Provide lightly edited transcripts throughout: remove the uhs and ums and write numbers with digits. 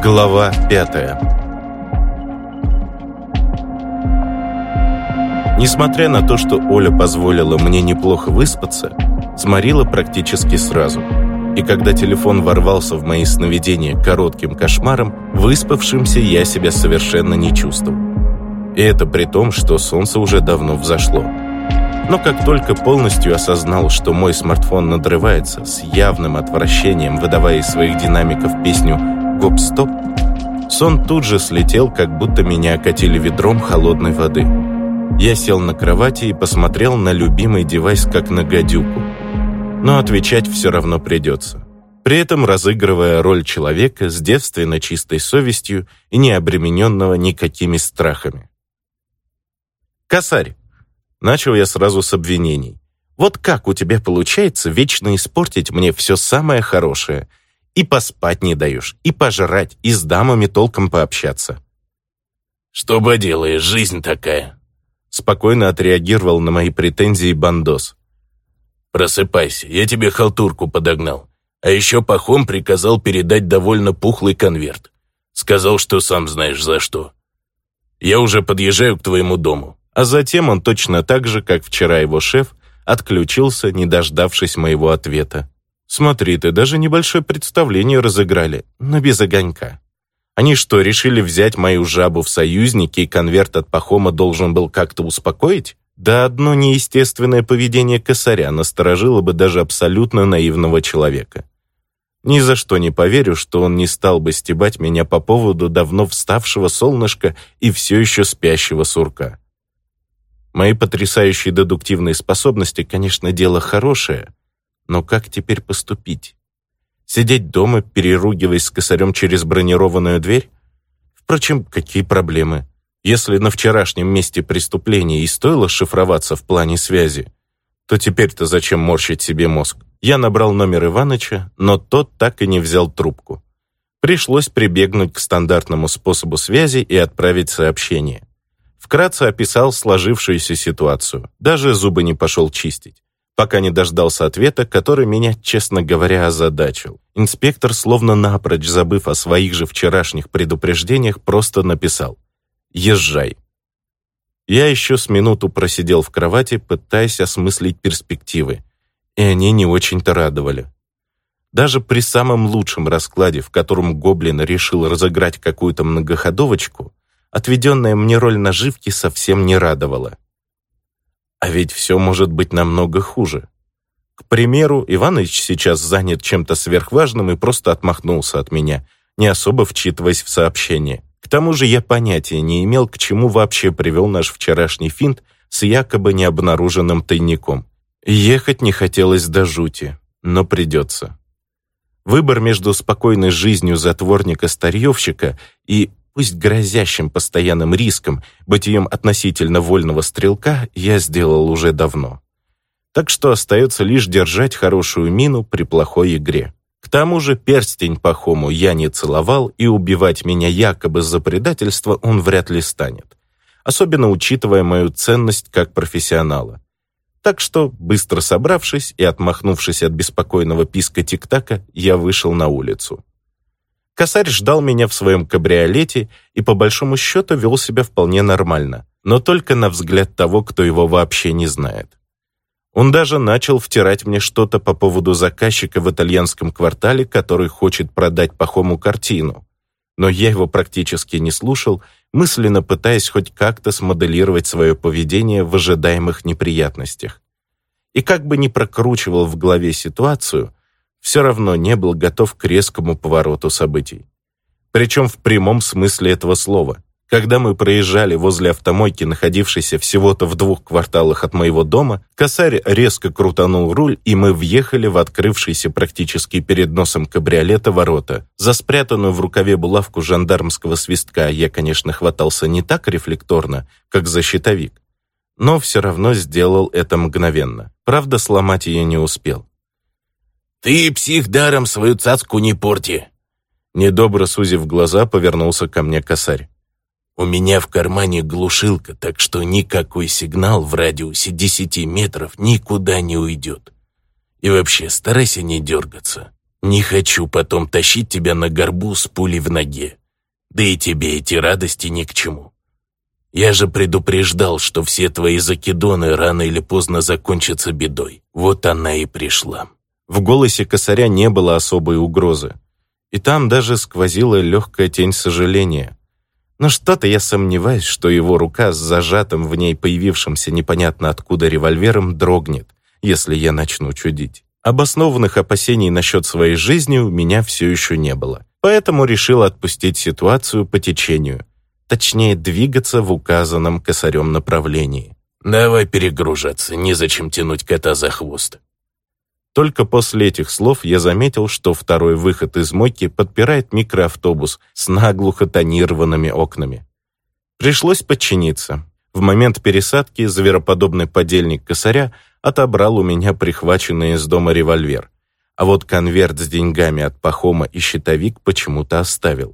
Глава 5. Несмотря на то, что Оля позволила мне неплохо выспаться, сморила практически сразу. И когда телефон ворвался в мои сновидения коротким кошмаром, выспавшимся я себя совершенно не чувствовал. И это при том, что солнце уже давно взошло. Но как только полностью осознал, что мой смартфон надрывается, с явным отвращением выдавая из своих динамиков песню «Гоп-стоп», сон тут же слетел, как будто меня окатили ведром холодной воды. Я сел на кровати и посмотрел на любимый девайс, как на гадюку. Но отвечать все равно придется. При этом разыгрывая роль человека с девственно чистой совестью и не обремененного никакими страхами. «Косарь!» — начал я сразу с обвинений. «Вот как у тебя получается вечно испортить мне все самое хорошее? И поспать не даешь, и пожрать, и с дамами толком пообщаться». «Что поделаешь, жизнь такая», — спокойно отреагировал на мои претензии бандос. «Просыпайся, я тебе халтурку подогнал. А еще Пахом приказал передать довольно пухлый конверт. Сказал, что сам знаешь за что. Я уже подъезжаю к твоему дому». А затем он точно так же, как вчера его шеф, отключился, не дождавшись моего ответа. «Смотри ты, даже небольшое представление разыграли, но без огонька. Они что, решили взять мою жабу в союзники, и конверт от Пахома должен был как-то успокоить? Да одно неестественное поведение косаря насторожило бы даже абсолютно наивного человека. Ни за что не поверю, что он не стал бы стебать меня по поводу давно вставшего солнышка и все еще спящего сурка. Мои потрясающие дедуктивные способности, конечно, дело хорошее, но как теперь поступить? Сидеть дома, переругиваясь с косарем через бронированную дверь? Впрочем, какие проблемы? Если на вчерашнем месте преступления и стоило шифроваться в плане связи, то теперь-то зачем морщить себе мозг? Я набрал номер Иваныча, но тот так и не взял трубку. Пришлось прибегнуть к стандартному способу связи и отправить сообщение. Вкратце описал сложившуюся ситуацию, даже зубы не пошел чистить, пока не дождался ответа, который меня, честно говоря, озадачил. Инспектор, словно напрочь забыв о своих же вчерашних предупреждениях, просто написал: «Езжай». Я еще с минуту просидел в кровати, пытаясь осмыслить перспективы, и они не очень-то радовали. Даже при самом лучшем раскладе, в котором Гоблин решил разыграть какую-то многоходовочку, отведенная мне роль наживки совсем не радовала. А ведь все может быть намного хуже. К примеру, Иваныч сейчас занят чем-то сверхважным и просто отмахнулся от меня, не особо вчитываясь в сообщение. К тому же я понятия не имел, к чему вообще привел наш вчерашний финт с якобы необнаруженным тайником. Ехать не хотелось до жути, но придется. Выбор между спокойной жизнью затворника-старьевщика и, пусть грозящим постоянным риском, бытием относительно вольного стрелка, я сделал уже давно. Так что остается лишь держать хорошую мину при плохой игре. К тому же перстень Пахому я не целовал, и убивать меня якобы за предательство он вряд ли станет, особенно учитывая мою ценность как профессионала. Так что, быстро собравшись и отмахнувшись от беспокойного писка тик-така, я вышел на улицу. Косарь ждал меня в своем кабриолете и, по большому счету, вел себя вполне нормально, но только на взгляд того, кто его вообще не знает. Он даже начал втирать мне что-то по поводу заказчика в итальянском квартале, который хочет продать Пахому картину. Но я его практически не слушал, мысленно пытаясь хоть как-то смоделировать свое поведение в ожидаемых неприятностях. И как бы ни прокручивал в голове ситуацию, все равно не был готов к резкому повороту событий. Причем в прямом смысле этого слова. Когда мы проезжали возле автомойки, находившейся всего-то в 2 кварталах от моего дома, косарь резко крутанул руль, и мы въехали в открывшийся практически перед носом кабриолета ворота. За спрятанную в рукаве булавку жандармского свистка я, конечно, хватался не так рефлекторно, как за щитовик, но все равно сделал это мгновенно. Правда, сломать ее не успел. «Ты, псих, даром свою цацку не порти!» Недобро сузив глаза, повернулся ко мне косарь. «У меня в кармане глушилка, так что никакой сигнал в радиусе 10 метров никуда не уйдет. И вообще, старайся не дергаться. Не хочу потом тащить тебя на горбу с пулей в ноге. Да и тебе эти радости ни к чему. Я же предупреждал, что все твои закидоны рано или поздно закончатся бедой. Вот она и пришла». В голосе Косаря не было особой угрозы. И там даже сквозила легкая тень сожаления. Но что-то я сомневаюсь, что его рука с зажатым в ней появившимся непонятно откуда револьвером дрогнет, если я начну чудить. Обоснованных опасений насчет своей жизни у меня все еще не было. Поэтому решил отпустить ситуацию по течению. Точнее, двигаться в указанном Косарем направлении. «Давай перегружаться, незачем тянуть кота за хвост». Только после этих слов я заметил, что второй выход из мойки подпирает микроавтобус с наглухо тонированными окнами. Пришлось подчиниться. В момент пересадки звероподобный подельник Косаря отобрал у меня прихваченный из дома револьвер, а вот конверт с деньгами от Пахома и щитовик почему-то оставил.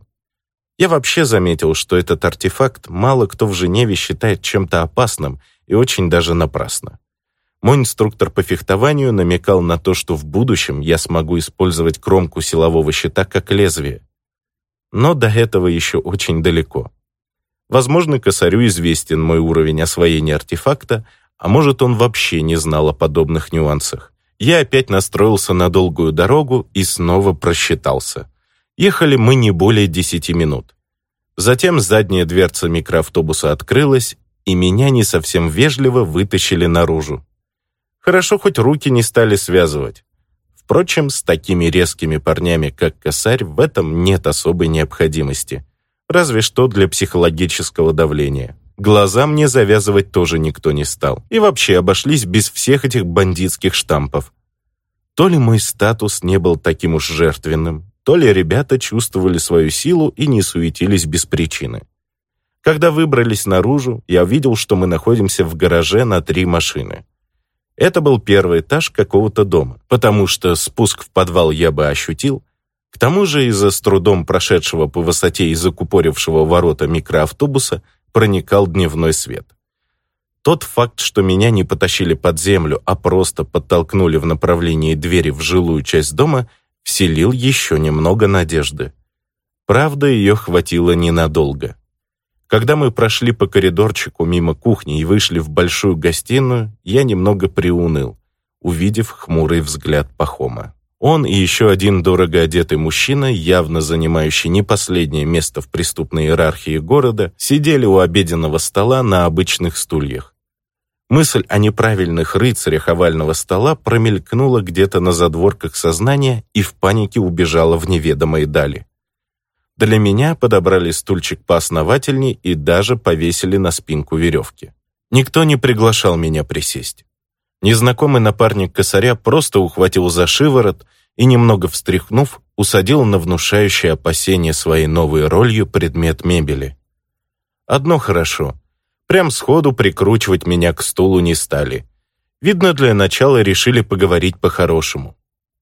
Я вообще заметил, что этот артефакт мало кто в Женеве считает чем-то опасным и очень даже напрасно. Мой инструктор по фехтованию намекал на то, что в будущем я смогу использовать кромку силового щита как лезвие. Но до этого еще очень далеко. Возможно, Косарю известен мой уровень освоения артефакта, а может, он вообще не знал о подобных нюансах. Я опять настроился на долгую дорогу и снова просчитался. Ехали мы не более 10 минут. Затем задняя дверца микроавтобуса открылась, и меня не совсем вежливо вытащили наружу. Хорошо, хоть руки не стали связывать. Впрочем, с такими резкими парнями, как Косарь, в этом нет особой необходимости. Разве что для психологического давления. Глаза мне завязывать тоже никто не стал. И вообще обошлись без всех этих бандитских штампов. То ли мой статус не был таким уж жертвенным, то ли ребята чувствовали свою силу и не суетились без причины. Когда выбрались наружу, я увидел, что мы находимся в гараже на 3 машины. Это был первый этаж какого-то дома, потому что спуск в подвал я бы ощутил. К тому же из-за с трудом прошедшего по высоте и закупорившего ворота микроавтобуса проникал дневной свет. Тот факт, что меня не потащили под землю, а просто подтолкнули в направлении двери в жилую часть дома, вселил еще немного надежды. Правда, ее хватило ненадолго. Когда мы прошли по коридорчику мимо кухни и вышли в большую гостиную, я немного приуныл, увидев хмурый взгляд Пахома. Он и еще один дорого одетый мужчина, явно занимающий не последнее место в преступной иерархии города, сидели у обеденного стола на обычных стульях. Мысль о неправильных рыцарях овального стола промелькнула где-то на задворках сознания и в панике убежала в неведомые дали. Для меня подобрали стульчик поосновательней и даже повесили на спинку веревки. Никто не приглашал меня присесть. Незнакомый напарник Косаря просто ухватил за шиворот и, немного встряхнув, усадил на внушающий опасения своей новой ролью предмет мебели. Одно хорошо. Прям сходу прикручивать меня к стулу не стали. Видно, для начала решили поговорить по-хорошему.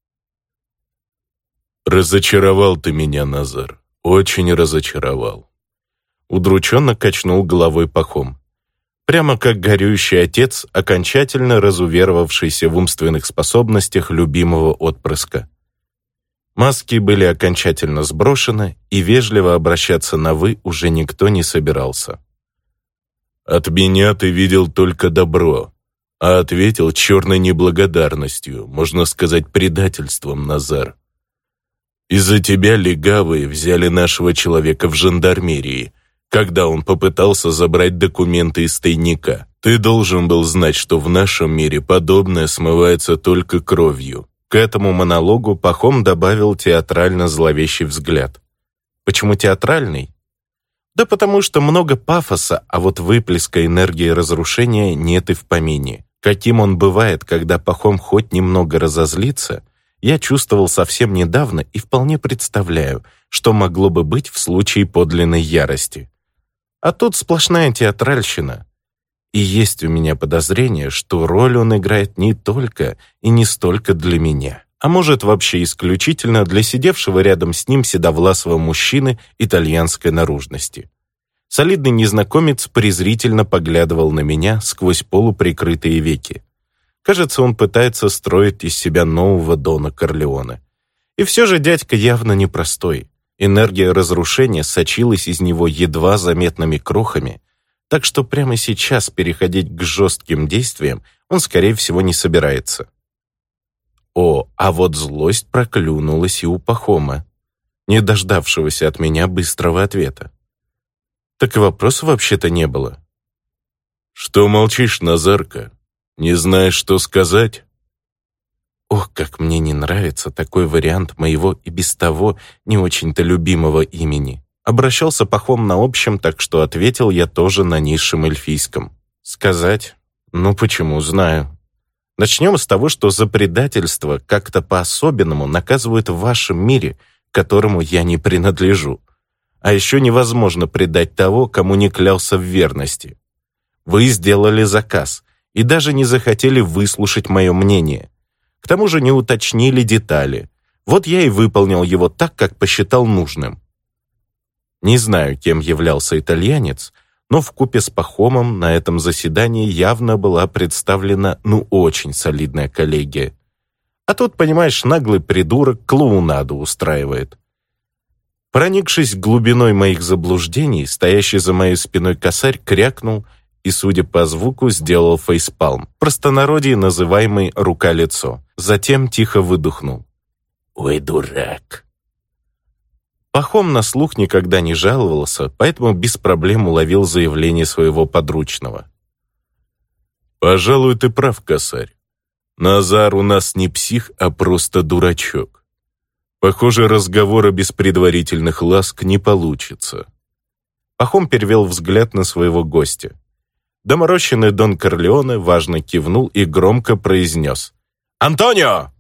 «Разочаровал ты меня, Назар. Очень разочаровал». Удрученно качнул головой Пахом. Прямо как горюющий отец, окончательно разуверовавшийся в умственных способностях любимого отпрыска. Маски были окончательно сброшены, и вежливо обращаться на «вы» уже никто не собирался. «От меня ты видел только добро, а ответил черной неблагодарностью, можно сказать, предательством, Назар. Из-за тебя легавые взяли нашего человека в жандармерии, когда он попытался забрать документы из тайника. Ты должен был знать, что в нашем мире подобное смывается только кровью». К этому монологу Пахом добавил театрально-зловещий взгляд. Почему театральный? Да потому что много пафоса, а вот выплеска энергии разрушения нет и в помине. Каким он бывает, когда Пахом хоть немного разозлится, я чувствовал совсем недавно и вполне представляю, что могло бы быть в случае подлинной ярости. А тут сплошная театральщина. И есть у меня подозрение, что роль он играет не только и не столько для меня, а может вообще исключительно для сидевшего рядом с ним седовласого мужчины итальянской наружности. Солидный незнакомец презрительно поглядывал на меня сквозь полуприкрытые веки. Кажется, он пытается строить из себя нового Дона Корлеоне. И все же дядька явно непростой. Энергия разрушения сочилась из него едва заметными крохами, так что прямо сейчас переходить к жестким действиям он, скорее всего, не собирается. А вот злость проклюнулась и у Пахома, не дождавшегося от меня быстрого ответа. Так и вопроса вообще-то не было. «Что молчишь, Назарка? Не знаешь, что сказать?» Ох, как мне не нравится такой вариант моего и без того не очень-то любимого имени. Обращался Пахом на общем, так что ответил я тоже на низшем эльфийском. Сказать? Ну почему, знаю. Начнем с того, что за предательство как-то по-особенному наказывают в вашем мире, к которому я не принадлежу. А еще невозможно предать того, кому не клялся в верности. Вы сделали заказ и даже не захотели выслушать мое мнение. К тому же не уточнили детали. Вот я и выполнил его так, как посчитал нужным. Не знаю, кем являлся итальянец, но вкупе с Пахомом на этом заседании явно была представлена очень солидная коллегия. А тут, понимаешь, наглый придурок клоунаду устраивает. Проникшись глубиной моих заблуждений, стоящий за моей спиной косарь крякнул и, судя по звуку, сделал фейспалм, в простонародье называемый «рука-лицо». Затем тихо выдохнул. «Ой, дурак!» Пахом на слух никогда не жаловался, поэтому без проблем уловил заявление своего подручного. «Пожалуй, ты прав, косарь. Назар у нас не псих, а просто дурачок. Похоже, разговора без предварительных ласк не получится». Пахом перевел взгляд на своего гостя. Доморощенный Дон Корлеоне важно кивнул и громко произнес: «Антонио!»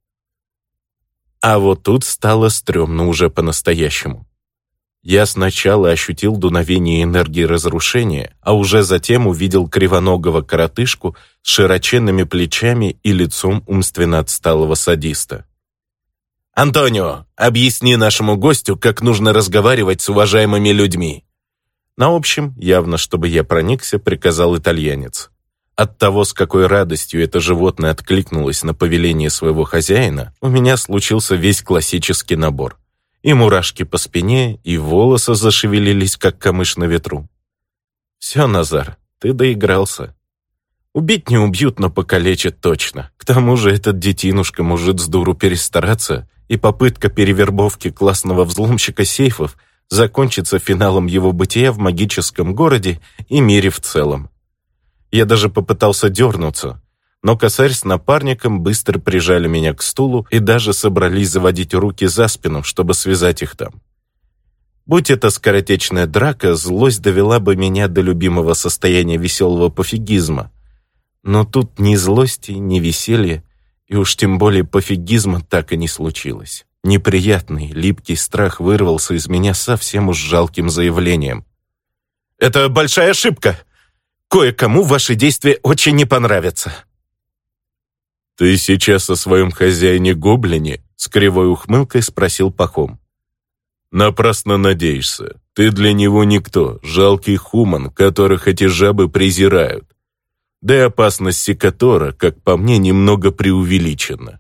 А вот тут стало стрёмно уже по-настоящему. Я сначала ощутил дуновение энергии разрушения, а уже затем увидел кривоногого коротышку с широченными плечами и лицом умственно отсталого садиста. «Антонио, объясни нашему гостю, как нужно разговаривать с уважаемыми людьми». На общем, явно чтобы я проникся, приказал итальянец. От того, с какой радостью это животное откликнулось на повеление своего хозяина, у меня случился весь классический набор. И мурашки по спине, и волосы зашевелились, как камыш на ветру. Все, Назар, ты доигрался. Убить не убьют, но покалечат точно. К тому же этот детинушка может с дуру перестараться, и попытка перевербовки классного взломщика сейфов закончится финалом его бытия в магическом городе и мире в целом. Я даже попытался дернуться, но косарь с напарником быстро прижали меня к стулу и даже собрались заводить руки за спину, чтобы связать их там. Будь это скоротечная драка, злость довела бы меня до любимого состояния веселого пофигизма. Но тут ни злости, ни веселья, и уж тем более пофигизма так и не случилось. Неприятный, липкий страх вырвался из меня совсем уж жалким заявлением. «Это большая ошибка! Кое-кому ваши действия очень не понравятся!» «Ты сейчас о своем хозяине-гоблине?» с кривой ухмылкой спросил Пахом. «Напрасно надеешься. Ты для него никто, жалкий хуман, которых эти жабы презирают. Да и опасность секатора, как по мне, немного преувеличена».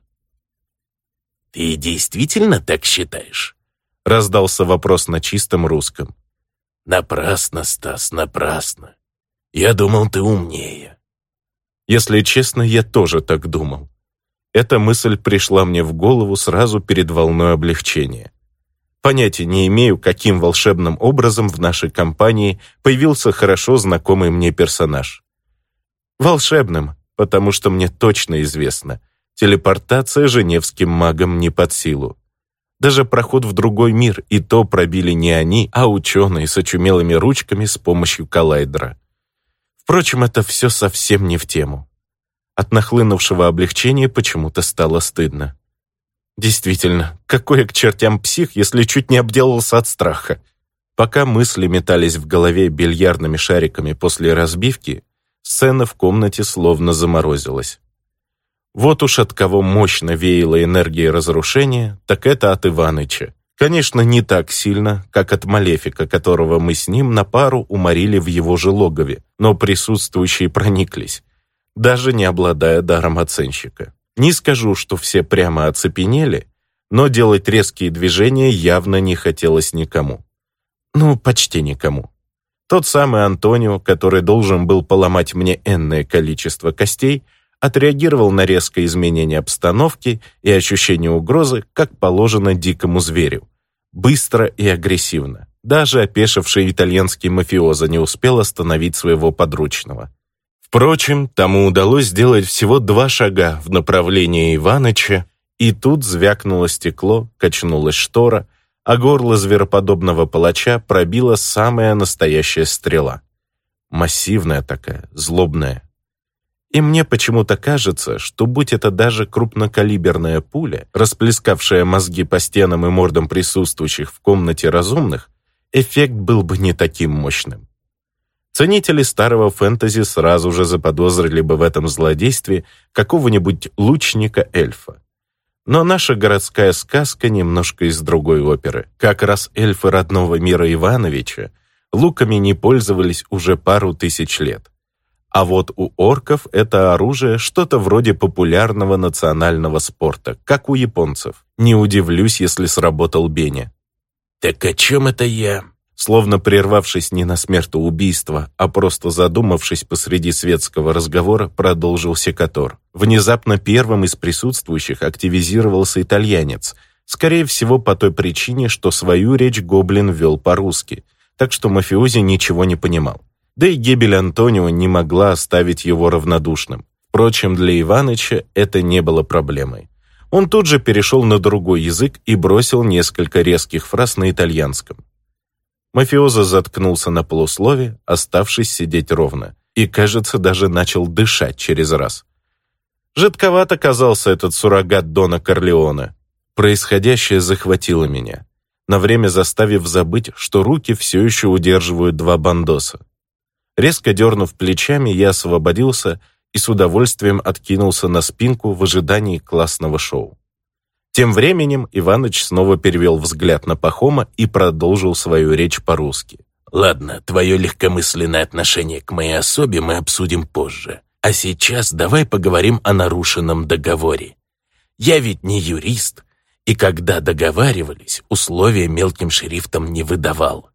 «Ты действительно так считаешь?» — раздался вопрос на чистом русском. «Напрасно, Стас, напрасно. Я думал, ты умнее». Если честно, я тоже так думал. Эта мысль пришла мне в голову сразу перед волной облегчения. Понятия не имею, каким волшебным образом в нашей компании появился хорошо знакомый мне персонаж. Волшебным, потому что мне точно известно, телепортация женевским магам не под силу. Даже проход в другой мир и то пробили не они, а ученые с очумелыми ручками с помощью коллайдера. Впрочем, это все совсем не в тему. От нахлынувшего облегчения почему-то стало стыдно. Действительно, какой я к чертям псих, если чуть не обделался от страха. Пока мысли метались в голове бильярдными шариками после разбивки, сцена в комнате словно заморозилась. Вот уж от кого мощно веяло энергией разрушения, так это от Иваныча. Конечно, не так сильно, как от Малефика, которого мы с ним на пару уморили в его же логове, но присутствующие прониклись, даже не обладая даром оценщика. Не скажу, что все прямо оцепенели, но делать резкие движения явно не хотелось никому. Ну, почти никому. Тот самый Антонио, который должен был поломать мне энное количество костей, отреагировал на резкое изменение обстановки и ощущение угрозы, как положено дикому зверю. Быстро и агрессивно. Даже опешивший итальянский мафиоза не успел остановить своего подручного. Впрочем, тому удалось сделать всего 2 шага в направлении Иваныча, и тут звякнуло стекло, качнулась штора, а горло звероподобного палача пробила самая настоящая стрела. Массивная такая, злобная. И мне почему-то кажется, что будь это даже крупнокалиберная пуля, расплескавшая мозги по стенам и мордам присутствующих в комнате разумных, эффект был бы не таким мощным. Ценители старого фэнтези сразу же заподозрили бы в этом злодействе какого-нибудь лучника-эльфа. Но наша городская сказка немножко из другой оперы. Как раз эльфы родного мира Ивановича луками не пользовались уже пару тысяч лет. А вот у орков это оружие что-то вроде популярного национального спорта, как у японцев. Не удивлюсь, если сработал Беня. «Так о чем это я?» Словно прервавшись не на смертоубийство, а просто задумавшись посреди светского разговора, продолжил секатор. Внезапно первым из присутствующих активизировался итальянец, скорее всего по той причине, что свою речь гоблин вел по-русски, так что мафиози ничего не понимал. Да и гибель Антонио не могла оставить его равнодушным. Впрочем, для Иваныча это не было проблемой. Он тут же перешел на другой язык и бросил несколько резких фраз на итальянском. Мафиоза заткнулся на полуслове, оставшись сидеть ровно, и, кажется, даже начал дышать через раз. Жидковат оказался этот суррогат Дона Корлеоне. Происходящее захватило меня, на время заставив забыть, что руки все еще удерживают 2 бандоса. Резко дернув плечами, я освободился и с удовольствием откинулся на спинку в ожидании классного шоу. Тем временем Иваныч снова перевел взгляд на Пахома и продолжил свою речь по-русски. «Ладно, твое легкомысленное отношение к моей особе мы обсудим позже. А сейчас давай поговорим о нарушенном договоре. Я ведь не юрист, и когда договаривались, условия мелким шрифтом не выдавал.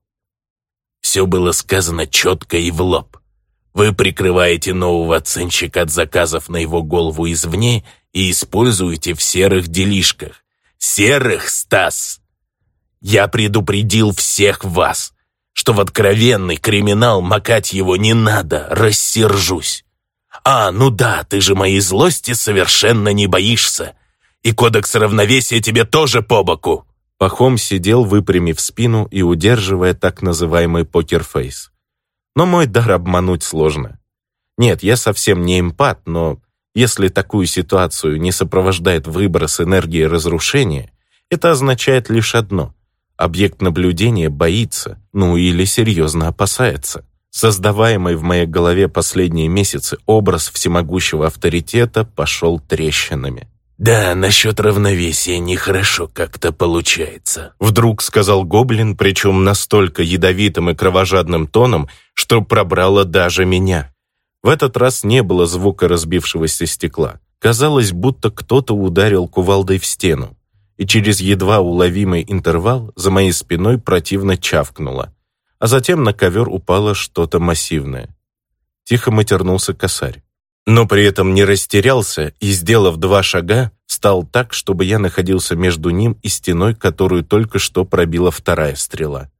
Все было сказано четко и в лоб. Вы прикрываете нового оценщика от заказов на его голову извне и используете в серых делишках. Серых, Стас! Я предупредил всех вас, что в откровенный криминал макать его не надо, рассержусь. Ну да, ты же моей злости совершенно не боишься, и кодекс равновесия тебе тоже по боку». Пахом сидел, выпрямив спину и удерживая так называемый покерфейс. Но мой дар обмануть сложно. Нет, я совсем не эмпат, но если такую ситуацию не сопровождает выброс энергии разрушения, это означает лишь одно — объект наблюдения боится, или серьезно опасается. Создаваемый в моей голове последние месяцы образ всемогущего авторитета пошел трещинами. «Да, насчет равновесия нехорошо как-то получается», — вдруг сказал гоблин, причем настолько ядовитым и кровожадным тоном, что пробрало даже меня. В этот раз не было звука разбившегося стекла. Казалось, будто кто-то ударил кувалдой в стену, и через едва уловимый интервал за моей спиной противно чавкнуло, а затем на ковер упало что-то массивное. Тихо матернулся косарь. Но при этом не растерялся и, сделав 2 шага, встал так, чтобы я находился между ним и стеной, которую только что пробила 2-я стрела.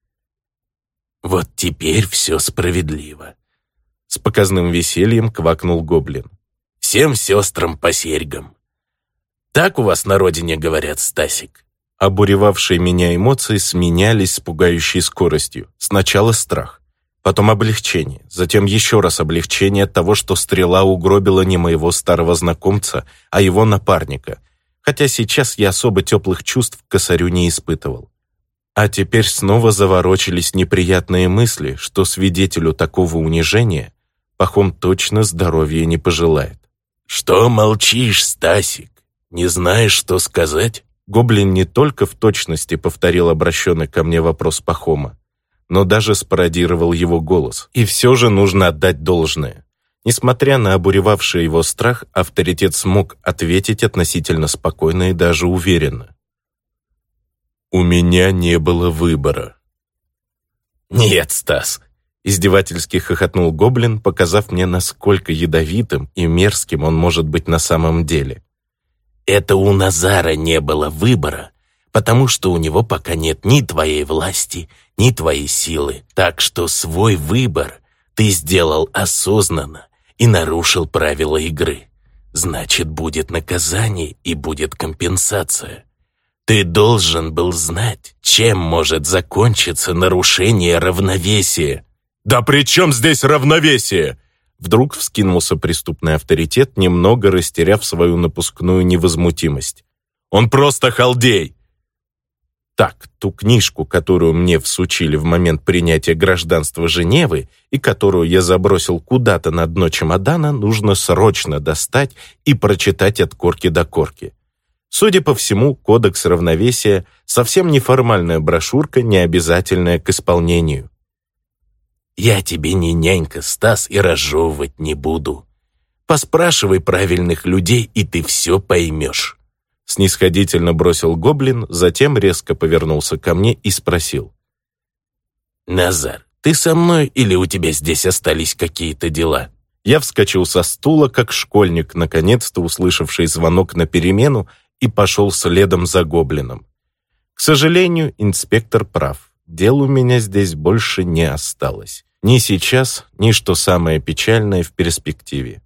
«Вот теперь все справедливо», — с показным весельем квакнул гоблин. «Всем сестрам по серьгам. Так у вас на родине говорят, Стасик?» Обуревавшие меня эмоции сменялись с пугающей скоростью. Сначала страх, потом облегчение, затем еще раз облегчение от того, что стрела угробила не моего старого знакомца, а его напарника, хотя сейчас я особо теплых чувств к косарю не испытывал. А теперь снова заворочились неприятные мысли, что свидетелю такого унижения Пахом точно здоровья не пожелает. «Что молчишь, Стасик? Не знаешь, что сказать?» Гоблин не только в точности повторил обращенный ко мне вопрос Пахома, но даже спародировал его голос. И все же нужно отдать должное. Несмотря на обуревавший его страх, авторитет смог ответить относительно спокойно и даже уверенно. У меня не было выбора. «Нет, Стас!» — издевательски хохотнул гоблин, показав мне, насколько ядовитым и мерзким он может быть на самом деле. «Это у Назара не было выбора, потому что у него пока нет ни твоей власти, ни твоей силы. Так что свой выбор ты сделал осознанно и нарушил правила игры. Значит, будет наказание и будет компенсация. Ты должен был знать, чем может закончиться нарушение равновесия». «Да при чем здесь равновесие?» Вдруг вскинулся преступный авторитет, немного растеряв свою напускную невозмутимость. «Он просто халдей!» Так, ту книжку, которую мне всучили в момент принятия гражданства Женевы и которую я забросил куда-то на дно чемодана, нужно срочно достать и прочитать от корки до корки. Судя по всему, кодекс равновесия — совсем неформальная брошюрка, не обязательная к исполнению. «Я тебе не нянька, Стас, и разжевывать не буду. Поспрашивай правильных людей, и ты все поймешь». Снисходительно бросил гоблин, затем резко повернулся ко мне и спросил. «Назар, ты со мной или у тебя здесь остались какие-то дела?» Я вскочил со стула, как школьник, наконец-то услышавший звонок на перемену, и пошел следом за гоблином. К сожалению, инспектор прав. Дел у меня здесь больше не осталось. Ни сейчас, ни, что самое печальное, в перспективе.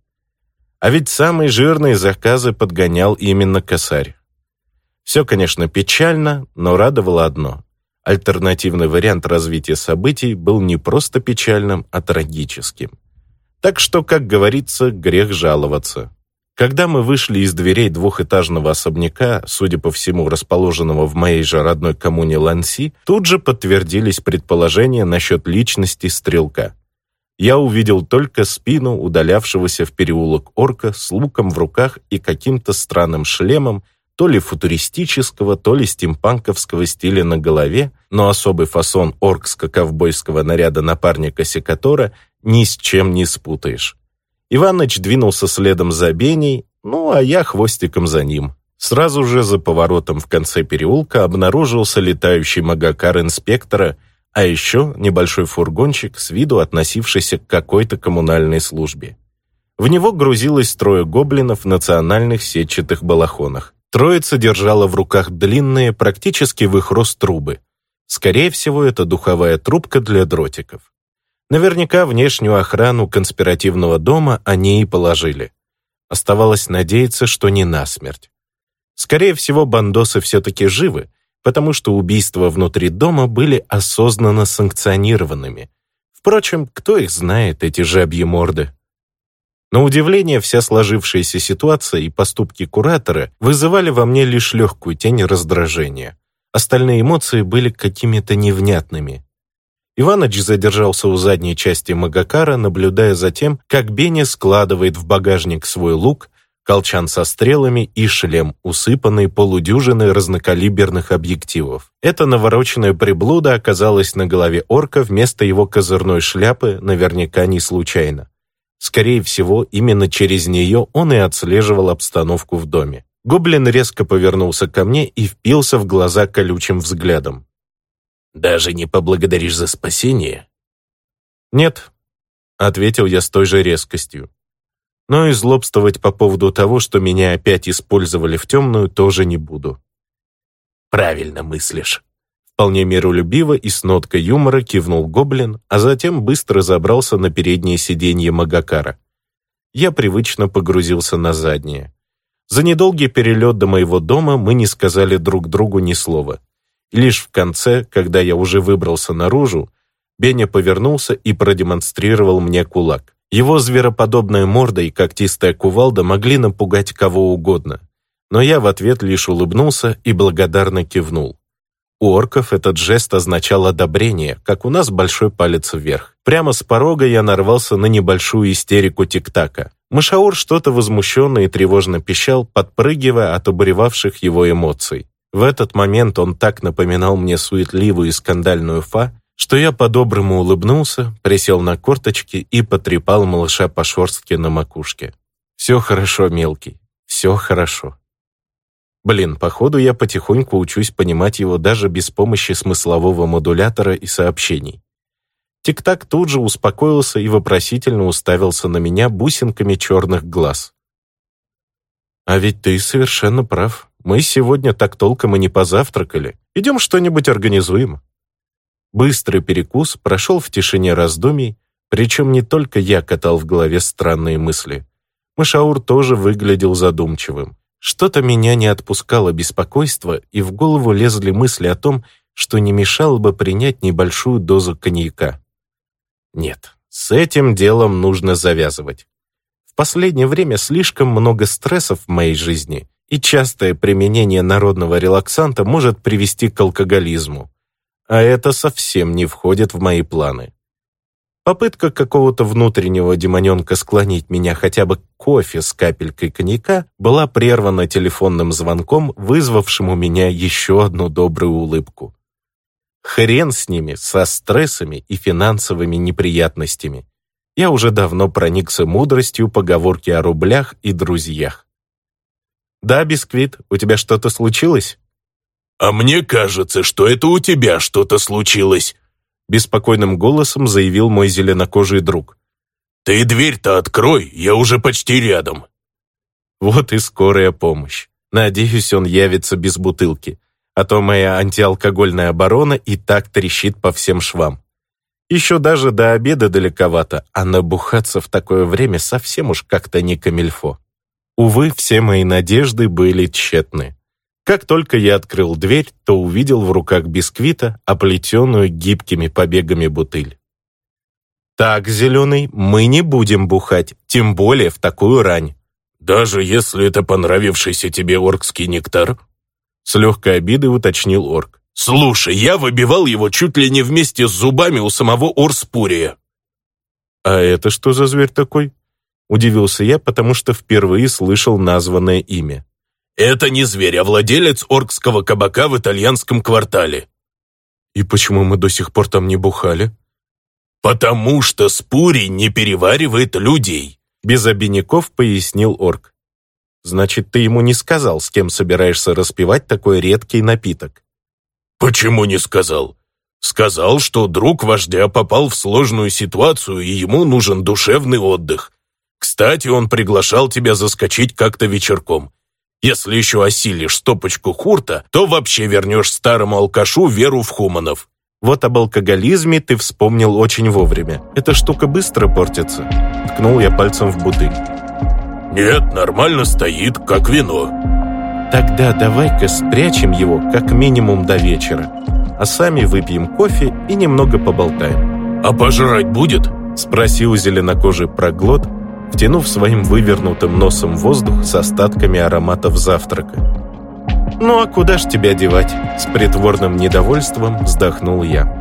А ведь самые жирные заказы подгонял именно косарь. Все, конечно, печально, но радовало одно. Альтернативный вариант развития событий был не просто печальным, а трагическим. Так что, как говорится, грех жаловаться. Когда мы вышли из дверей двухэтажного особняка, судя по всему, расположенного в моей же родной коммуне Ланси, тут же подтвердились предположения насчет личности стрелка. Я увидел только спину удалявшегося в переулок орка с луком в руках и каким-то странным шлемом, то ли футуристического, то ли стимпанковского стиля на голове, но особый фасон оркско-ковбойского наряда напарника секатора ни с чем не спутаешь. Иваныч двинулся следом за Беней, ну а я хвостиком за ним. Сразу же за поворотом в конце переулка обнаружился летающий магакар инспектора, а еще небольшой фургончик, с виду относившийся к какой-то коммунальной службе. В него грузилось 3 гоблинов в национальных сетчатых балахонах. Троица держала в руках длинные, практически в их рост трубы. Скорее всего, это духовая трубка для дротиков. Наверняка внешнюю охрану конспиративного дома они и положили. Оставалось надеяться, что не насмерть. Скорее всего, бандосы все-таки живы, потому что убийства внутри дома были осознанно санкционированными. Впрочем, кто их знает, эти жабьи морды? На удивление, вся сложившаяся ситуация и поступки куратора вызывали во мне лишь легкую тень раздражения. Остальные эмоции были какими-то невнятными. Иваныч задержался у задней части магакара, наблюдая за тем, как Беня складывает в багажник свой лук, колчан со стрелами и шлем, усыпанный полудюжиной разнокалиберных объективов. Эта навороченная приблуда оказалась на голове орка вместо его козырной шляпы, наверняка не случайно. Скорее всего, именно через нее он и отслеживал обстановку в доме. Гоблин резко повернулся ко мне и впился в глаза колючим взглядом. «Даже не поблагодаришь за спасение?» «Нет», — ответил я с той же резкостью. Но и злобствовать по поводу того, что меня опять использовали в темную, тоже не буду. «Правильно мыслишь». Вполне миролюбиво и с ноткой юмора кивнул гоблин, а затем быстро забрался на переднее сиденье магакара. Я привычно погрузился на заднее. За недолгий перелет до моего дома мы не сказали друг другу ни слова. И лишь в конце, когда я уже выбрался наружу, Беня повернулся и продемонстрировал мне кулак. Его звероподобная морда и когтистая кувалда могли напугать кого угодно, но я в ответ лишь улыбнулся и благодарно кивнул. У орков этот жест означал одобрение, как у нас большой палец вверх. Прямо с порога я нарвался на небольшую истерику тик-така. Мышаур что-то возмущенно и тревожно пищал, подпрыгивая от обуревавших его эмоций. В этот момент он так напоминал мне суетливую и скандальную Фа, что я по-доброму улыбнулся, присел на корточки и потрепал малыша по шерстке на макушке. «Все хорошо, мелкий, все хорошо». Блин, походу я потихоньку учусь понимать его даже без помощи смыслового модулятора и сообщений. Тик-так тут же успокоился и вопросительно уставился на меня бусинками черных глаз. «А ведь ты совершенно прав. Мы сегодня так толком и не позавтракали. Идем что-нибудь организуем». Быстрый перекус прошел в тишине раздумий, причем не только я катал в голове странные мысли. Мышаур тоже выглядел задумчивым. Что-то меня не отпускало беспокойство, и в голову лезли мысли о том, что не мешало бы принять небольшую дозу коньяка. Нет, с этим делом нужно завязывать. В последнее время слишком много стрессов в моей жизни, и частое применение народного релаксанта может привести к алкоголизму. А это совсем не входит в мои планы. Попытка какого-то внутреннего демоненка склонить меня хотя бы к кофе с капелькой коньяка была прервана телефонным звонком, вызвавшим у меня еще одну добрую улыбку. Хрен с ними, со стрессами и финансовыми неприятностями. Я уже давно проникся мудростью поговорки о рублях и друзьях. «Да, Бисквит, у тебя что-то случилось?» «А мне кажется, что это у тебя что-то случилось», беспокойным голосом заявил мой зеленокожий друг. «Ты дверь-то открой, я уже почти рядом». Вот и скорая помощь. Надеюсь, он явится без бутылки, а то моя антиалкогольная оборона и так трещит по всем швам. Еще даже до обеда далековато, а набухаться в такое время совсем уж как-то не камильфо. Увы, все мои надежды были тщетны. Как только я открыл дверь, то увидел в руках Бисквита оплетенную гибкими побегами бутыль. «Так, Зеленый, мы не будем бухать, тем более в такую рань». «Даже если это понравившийся тебе оркский нектар?» С легкой обидой уточнил орк. «Слушай, я выбивал его чуть ли не вместе с зубами у самого Орспурия». «А это что за зверь такой?» Удивился я, потому что впервые слышал названное имя. «Это не зверь, а владелец оркского кабака в итальянском квартале». «И почему мы до сих пор там не бухали?» «Потому что Спурий не переваривает людей», без обиняков пояснил орк. «Значит, ты ему не сказал, с кем собираешься распивать такой редкий напиток?» «Почему не сказал? Сказал, что друг вождя попал в сложную ситуацию, и ему нужен душевный отдых. Кстати, он приглашал тебя заскочить как-то вечерком. Если еще осилишь стопочку хурта, то вообще вернешь старому алкашу веру в хуманов». «Вот об алкоголизме ты вспомнил очень вовремя. Эта штука быстро портится». Ткнул я пальцем в бутыль. «Нет, нормально стоит, как вино». «Тогда давай-ка спрячем его как минимум до вечера, а сами выпьем кофе и немного поболтаем». «А пожрать будет?» Спросил зеленокожий проглот, втянув своим вывернутым носом воздух с остатками ароматов завтрака. «Ну а куда ж тебя девать?» С притворным недовольством вздохнул я.